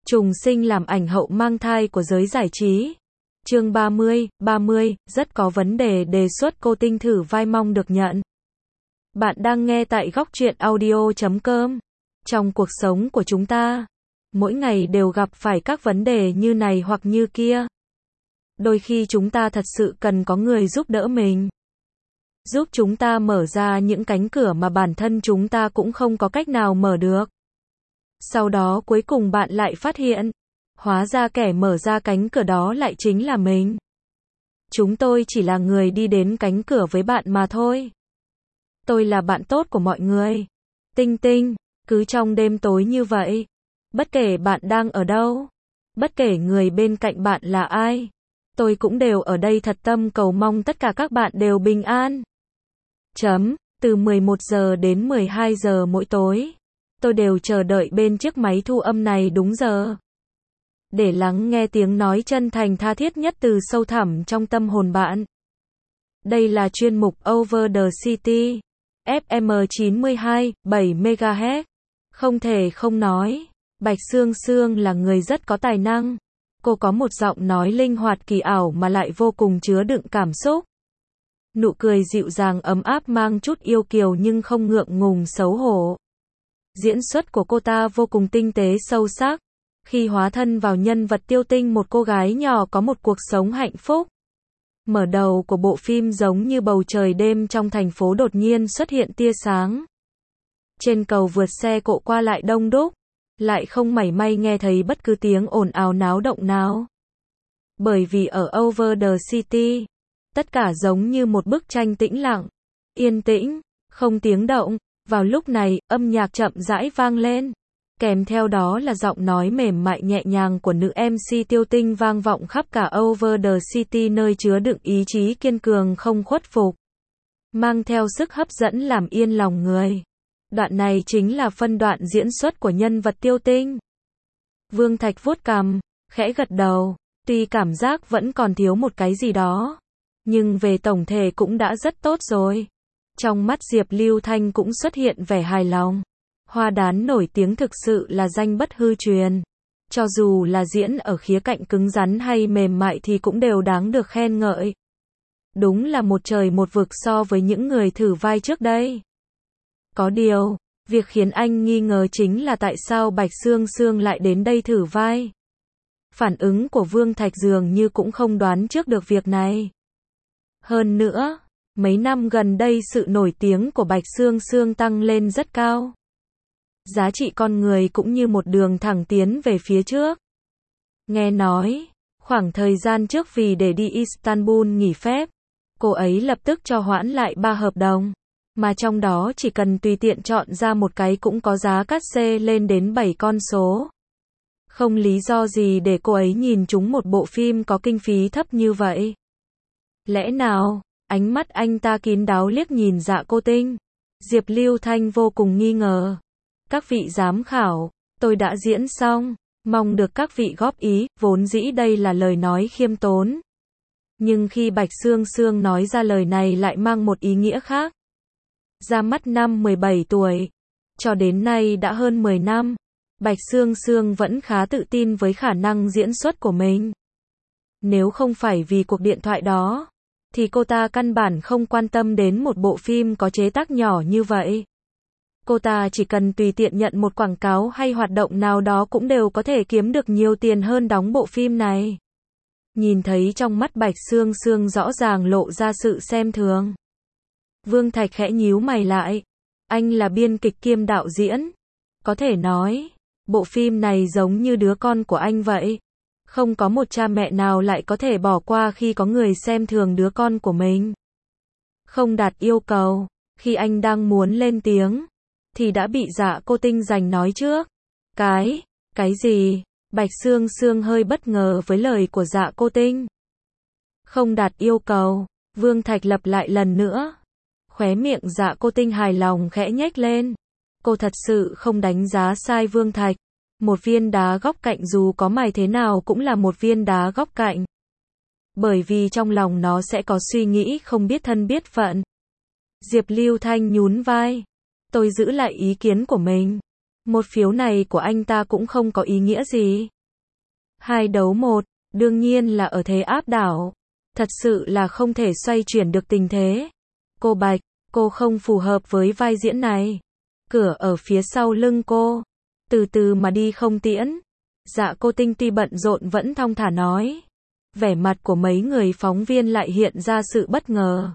Trùng sinh làm ảnh hậu mang thai của giới giải trí. Chương 30, rất có vấn đề đề xuất cô Tinh thử vai mong được nhận. Bạn đang nghe tại góc truyện audio.com. Trong cuộc sống của chúng ta, mỗi ngày đều gặp phải các vấn đề như này hoặc như kia. Đôi khi chúng ta thật sự cần có người giúp đỡ mình. Giúp chúng ta mở ra những cánh cửa mà bản thân chúng ta cũng không có cách nào mở được. Sau đó cuối cùng bạn lại phát hiện, hóa ra kẻ mở ra cánh cửa đó lại chính là mình. Chúng tôi chỉ là người đi đến cánh cửa với bạn mà thôi. Tôi là bạn tốt của mọi người. Tinh, cứ trong đêm tối như vậy, bất kể bạn đang ở đâu, bất kể người bên cạnh bạn là ai, tôi cũng đều ở đây thật tâm cầu mong tất cả các bạn đều bình an. Từ 11 giờ đến 12 giờ mỗi tối, tôi đều chờ đợi bên chiếc máy thu âm này đúng giờ. Để lắng nghe tiếng nói chân thành tha thiết nhất từ sâu thẳm trong tâm hồn bạn. Đây là chuyên mục Over the City, FM 92, 7 MHz. Không thể không nói, Bạch Sương Sương là người rất có tài năng. Cô có một giọng nói linh hoạt kỳ ảo mà lại vô cùng chứa đựng cảm xúc. Nụ cười dịu dàng ấm áp mang chút yêu kiều nhưng không ngượng ngùng xấu hổ. Diễn xuất của cô ta vô cùng tinh tế sâu sắc. Khi hóa thân vào nhân vật Tiêu Tinh, một cô gái nhỏ có một cuộc sống hạnh phúc. Mở đầu của bộ phim giống như bầu trời đêm trong thành phố đột nhiên xuất hiện tia sáng. Trên cầu vượt xe cộ qua lại đông đúc, lại không mảy may nghe thấy bất cứ tiếng ồn ào náo động nào. Bởi vì ở Over the City, tất cả giống như một bức tranh tĩnh lặng, yên tĩnh, không tiếng động. Vào lúc này, âm nhạc chậm rãi vang lên. Kèm theo đó là giọng nói mềm mại nhẹ nhàng của nữ MC Tiêu Tinh vang vọng khắp cả Over the City, nơi chứa đựng ý chí kiên cường không khuất phục. Mang theo sức hấp dẫn làm yên lòng người. Đoạn này chính là phân đoạn diễn xuất của nhân vật Tiêu Tinh. Vương Thạch vuốt cằm, khẽ gật đầu. Tuy cảm giác vẫn còn thiếu một cái gì đó, nhưng về tổng thể cũng đã rất tốt rồi. Trong mắt Diệp Lưu Thanh cũng xuất hiện vẻ hài lòng. Hoa Đán nổi tiếng thực sự là danh bất hư truyền. Cho dù là diễn ở khía cạnh cứng rắn hay mềm mại thì cũng đều đáng được khen ngợi. Đúng là một trời một vực so với những người thử vai trước đây. Có điều, việc khiến anh nghi ngờ chính là tại sao Bạch Sương Sương lại đến đây thử vai. Phản ứng của Vương Thạch dường như cũng không đoán trước được việc này. Hơn nữa, mấy năm gần đây sự nổi tiếng của Bạch Sương Sương tăng lên rất cao. Giá trị con người cũng như một đường thẳng tiến về phía trước. Nghe nói, khoảng thời gian trước vì để đi Istanbul nghỉ phép, cô ấy lập tức cho hoãn lại 3 hợp đồng, mà trong đó chỉ cần tùy tiện chọn ra một cái cũng có giá cát xê lên đến 7 con số. Không lý do gì để cô ấy nhìn trúng một bộ phim có kinh phí thấp như vậy. Lẽ nào? Ánh mắt anh ta kín đáo liếc nhìn Dạ Cô Tinh. Diệp Lưu Thanh vô cùng nghi ngờ. Các vị giám khảo, tôi đã diễn xong, mong được các vị góp ý. Vốn dĩ đây là lời nói khiêm tốn, nhưng khi Bạch Sương Sương nói ra lời này lại mang một ý nghĩa khác. Ra mắt năm 17 tuổi, cho đến nay đã hơn 10 năm, Bạch Sương Sương vẫn khá tự tin với khả năng diễn xuất của mình. Nếu không phải vì cuộc điện thoại đó, thì cô ta căn bản không quan tâm đến một bộ phim có chế tác nhỏ như vậy. Cô ta chỉ cần tùy tiện nhận một quảng cáo hay hoạt động nào đó cũng đều có thể kiếm được nhiều tiền hơn đóng bộ phim này. Nhìn thấy trong mắt Bạch Sương Sương rõ ràng lộ ra sự xem thường. Vương Thạch khẽ nhíu mày lại. Anh là biên kịch kiêm đạo diễn. Có thể nói, bộ phim này giống như đứa con của anh vậy. Không có một cha mẹ nào lại có thể bỏ qua khi có người xem thường đứa con của mình. Không đạt yêu cầu, khi anh đang muốn lên tiếng, thì đã bị Dạ Cô Tinh giành nói trước. Cái gì? Bạch Sương Sương hơi bất ngờ với lời của Dạ Cô Tinh. Không đạt yêu cầu, Vương Thạch lặp lại lần nữa. Khóe miệng Dạ Cô Tinh hài lòng khẽ nhếch lên. Cô thật sự không đánh giá sai Vương Thạch. Một viên đá góc cạnh dù có mài thế nào cũng là một viên đá góc cạnh. Bởi vì trong lòng nó sẽ có suy nghĩ không biết thân biết phận. Diệp Lưu Thanh nhún vai. Tôi giữ lại ý kiến của mình. Một phiếu này của anh ta cũng không có ý nghĩa gì. 2-1, đương nhiên là ở thế áp đảo. Thật sự là không thể xoay chuyển được tình thế. Cô Bạch, cô không phù hợp với vai diễn này. Cửa ở phía sau lưng cô. Từ từ mà đi không tiễn. Dạ Cô Tinh tuy bận rộn vẫn thong thả nói. Vẻ mặt của mấy người phóng viên lại hiện ra sự bất ngờ.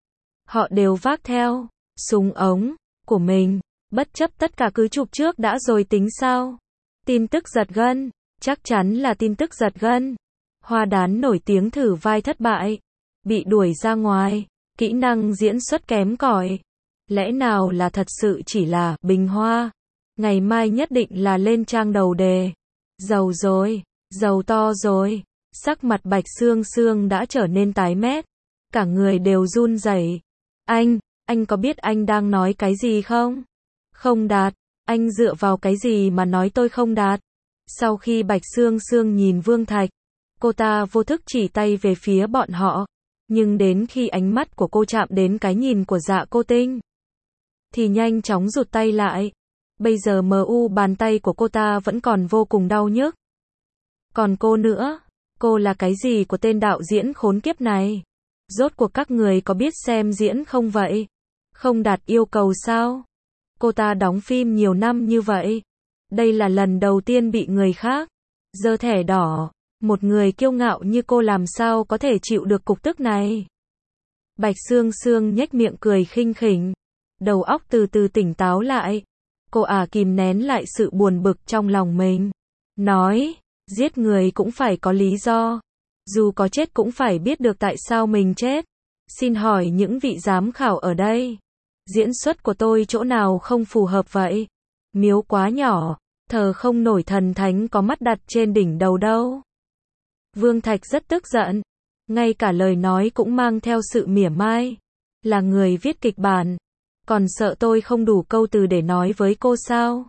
Họ đều vác theo súng ống của mình, bất chấp tất cả cứ chụp trước đã rồi tính sao. Tin tức giật gân, chắc chắn là tin tức giật gân. Hoa Đán nổi tiếng thử vai thất bại, bị đuổi ra ngoài, kỹ năng diễn xuất kém cỏi. Lẽ nào là thật sự chỉ là bình hoa? Ngày mai nhất định là lên trang đầu đề. Giàu rồi, giàu to rồi. Sắc mặt Bạch Sương Sương đã trở nên tái mét, cả người đều run rẩy. Anh có biết anh đang nói cái gì không? Không đạt, anh dựa vào cái gì mà nói tôi không đạt? Sau khi Bạch Sương Sương nhìn Vương Thạch, cô ta vô thức chỉ tay về phía bọn họ, nhưng đến khi ánh mắt của cô chạm đến cái nhìn của Dạ Cô Tinh, thì nhanh chóng rụt tay lại. Bây giờ bàn tay của cô ta vẫn còn vô cùng đau nhức. Còn cô nữa, cô là cái gì của tên đạo diễn khốn kiếp này? Rốt cuộc các người có biết xem diễn không vậy? Không đạt yêu cầu sao? Cô ta đóng phim nhiều năm như vậy. Đây là lần đầu tiên bị người khác giơ thẻ đỏ. Một người kiêu ngạo như cô làm sao có thể chịu được cục tức này? Bạch Sương Sương nhếch miệng cười khinh khỉnh. Đầu óc từ từ tỉnh táo lại. Cô kìm nén lại sự buồn bực trong lòng mình. Nói, giết người cũng phải có lý do. Dù có chết cũng phải biết được tại sao mình chết. Xin hỏi những vị giám khảo ở đây, diễn xuất của tôi chỗ nào không phù hợp vậy? Miếu quá nhỏ, thờ không nổi thần thánh có mắt đặt trên đỉnh đầu đâu. Vương Thạch rất tức giận, ngay cả lời nói cũng mang theo sự mỉa mai. Là người viết kịch bản, còn sợ tôi không đủ câu từ để nói với cô sao?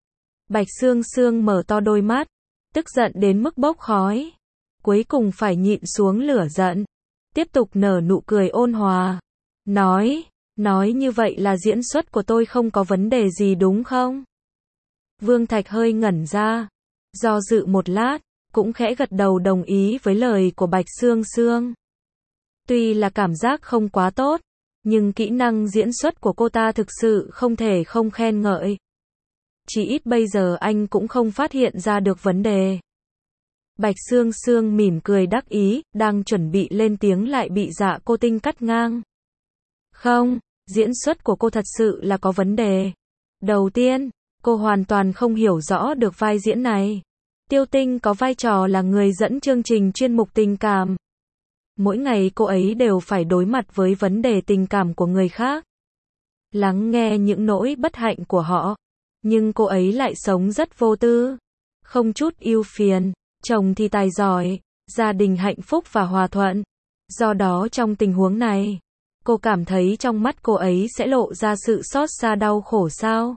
Bạch Sương Sương mở to đôi mắt, tức giận đến mức bốc khói. Cuối cùng phải nhịn xuống lửa giận, tiếp tục nở nụ cười ôn hòa. Nói như vậy là diễn xuất của tôi không có vấn đề gì đúng không? Vương Thạch hơi ngẩn ra, do dự một lát, cũng khẽ gật đầu đồng ý với lời của Bạch Sương Sương. Tuy là cảm giác không quá tốt, nhưng kỹ năng diễn xuất của cô ta thực sự không thể không khen ngợi. Chỉ ít bây giờ anh cũng không phát hiện ra được vấn đề. Bạch Sương Sương mỉm cười đắc ý, đang chuẩn bị lên tiếng lại bị Dạ Cô Tinh cắt ngang. Không, diễn xuất của cô thật sự là có vấn đề. Đầu tiên, cô hoàn toàn không hiểu rõ được vai diễn này. Tiêu Tinh có vai trò là người dẫn chương trình chuyên mục tình cảm. Mỗi ngày cô ấy đều phải đối mặt với vấn đề tình cảm của người khác, lắng nghe những nỗi bất hạnh của họ. Nhưng cô ấy lại sống rất vô tư, không chút ưu phiền. Chồng thì tài giỏi, gia đình hạnh phúc và hòa thuận. Do đó trong tình huống này, cô cảm thấy trong mắt cô ấy sẽ lộ ra sự xót xa đau khổ sao?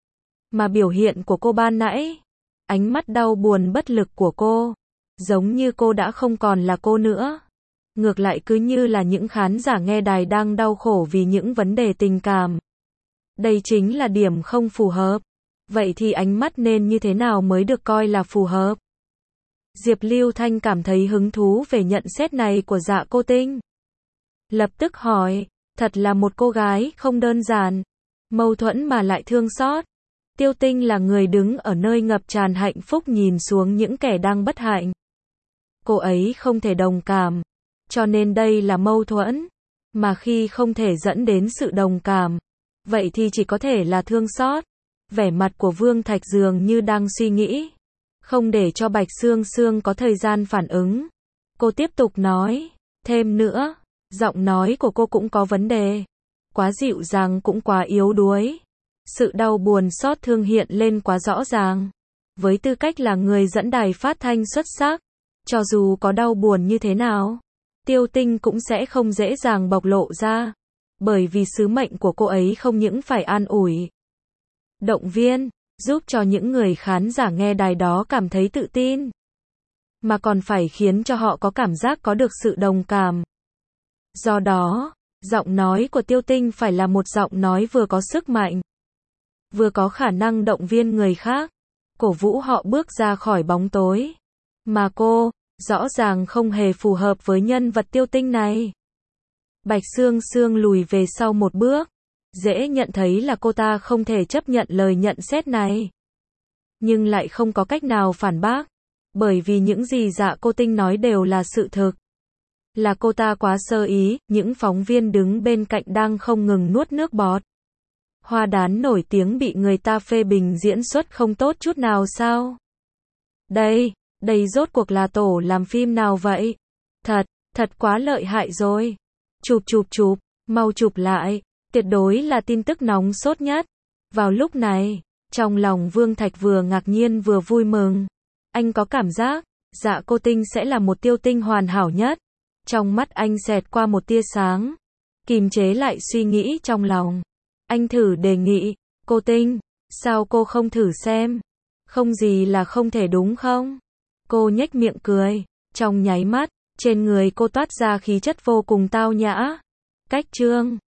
Mà biểu hiện của cô ban nãy, ánh mắt đau buồn bất lực của cô, giống như cô đã không còn là cô nữa. Ngược lại cứ như là những khán giả nghe đài đang đau khổ vì những vấn đề tình cảm. Đây chính là điểm không phù hợp. Vậy thì ánh mắt nên như thế nào mới được coi là phù hợp? Diệp Lưu Thanh cảm thấy hứng thú về nhận xét này của Dạ Cô Tinh. Lập tức hỏi, thật là một cô gái không đơn giản, mâu thuẫn mà lại thương xót. Tiêu Tinh là người đứng ở nơi ngập tràn hạnh phúc nhìn xuống những kẻ đang bất hạnh. Cô ấy không thể đồng cảm, cho nên đây là mâu thuẫn. Mà khi không thể dẫn đến sự đồng cảm, vậy thì chỉ có thể là thương xót. Vẻ mặt của Vương Thạch dường như đang suy nghĩ, không để cho Bạch Sương Sương có thời gian phản ứng. Cô tiếp tục nói, thêm nữa, giọng nói của cô cũng có vấn đề. Quá dịu dàng cũng quá yếu đuối. Sự đau buồn xót thương hiện lên quá rõ ràng. Với tư cách là người dẫn đài phát thanh xuất sắc, cho dù có đau buồn như thế nào, Tiêu Tinh cũng sẽ không dễ dàng bộc lộ ra. Bởi vì sứ mệnh của cô ấy không những phải an ủi, động viên, giúp cho những người khán giả nghe đài đó cảm thấy tự tin, mà còn phải khiến cho họ có cảm giác có được sự đồng cảm. Do đó, giọng nói của Tiêu Tinh phải là một giọng nói vừa có sức mạnh, vừa có khả năng động viên người khác, cổ vũ họ bước ra khỏi bóng tối. Mà cô, rõ ràng không hề phù hợp với nhân vật Tiêu Tinh này. Bạch Sương Sương lùi về sau một bước. Dễ nhận thấy là cô ta không thể chấp nhận lời nhận xét này. Nhưng lại không có cách nào phản bác. Bởi vì những gì Dạ Cô Tinh nói đều là sự thực. Là cô ta quá sơ ý, những phóng viên đứng bên cạnh đang không ngừng nuốt nước bọt. Hoa đán nổi tiếng bị người ta phê bình diễn xuất không tốt chút nào sao? Đây rốt cuộc là tổ làm phim nào vậy? Thật quá lợi hại rồi. Chụp, mau chụp lại. Tuyệt đối là tin tức nóng sốt nhất. Vào lúc này, trong lòng Vương Thạch vừa ngạc nhiên vừa vui mừng. Anh có cảm giác, Dạ Cô Tinh sẽ là một Tiêu Tinh hoàn hảo nhất. Trong mắt anh xẹt qua một tia sáng. Kìm chế lại suy nghĩ trong lòng. Anh thử đề nghị, Cô Tinh, sao cô không thử xem? Không gì là không thể đúng không? Cô nhếch miệng cười. Trong nháy mắt, trên người cô toát ra khí chất vô cùng tao nhã. Cách trương.